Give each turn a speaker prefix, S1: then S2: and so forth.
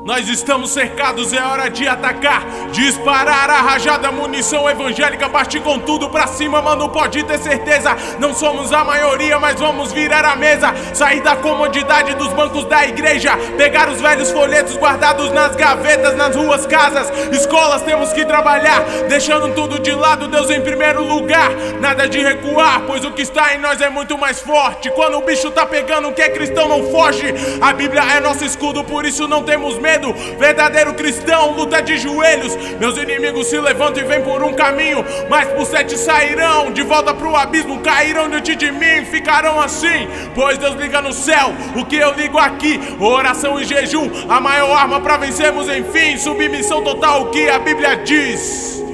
S1: Nós estamos cercados, é hora de atacar. Disparar a rajada, munição evangélica. Partir com tudo pra cima, mano, pode ter certeza. Não somos a maioria, mas vamos virar a mesa. Sair da comodidade dos bancos da igreja. Pegar os velhos folhetos guardados nas gavetas, nas ruas, casas, escolas. Temos que trabalhar, deixando tudo de lado, Deus em primeiro lugar. Nada de recuar, pois o que está em nós é muito mais forte. Quando o bicho tá pegando, quem é cristão não foge. A Bíblia é nosso escudo, por isso não temos medo. Verdadeiro cristão luta de joelhos. Meus inimigos se levantam e vêm por um caminho, mas por 7 sairão, de volta pro abismo cairão diante de mim, ficarão assim. Pois Deus liga no céu, o que eu ligo aqui. Oração e jejum, a maior arma pra vencermos enfim. Submissão total, o que a Bíblia diz.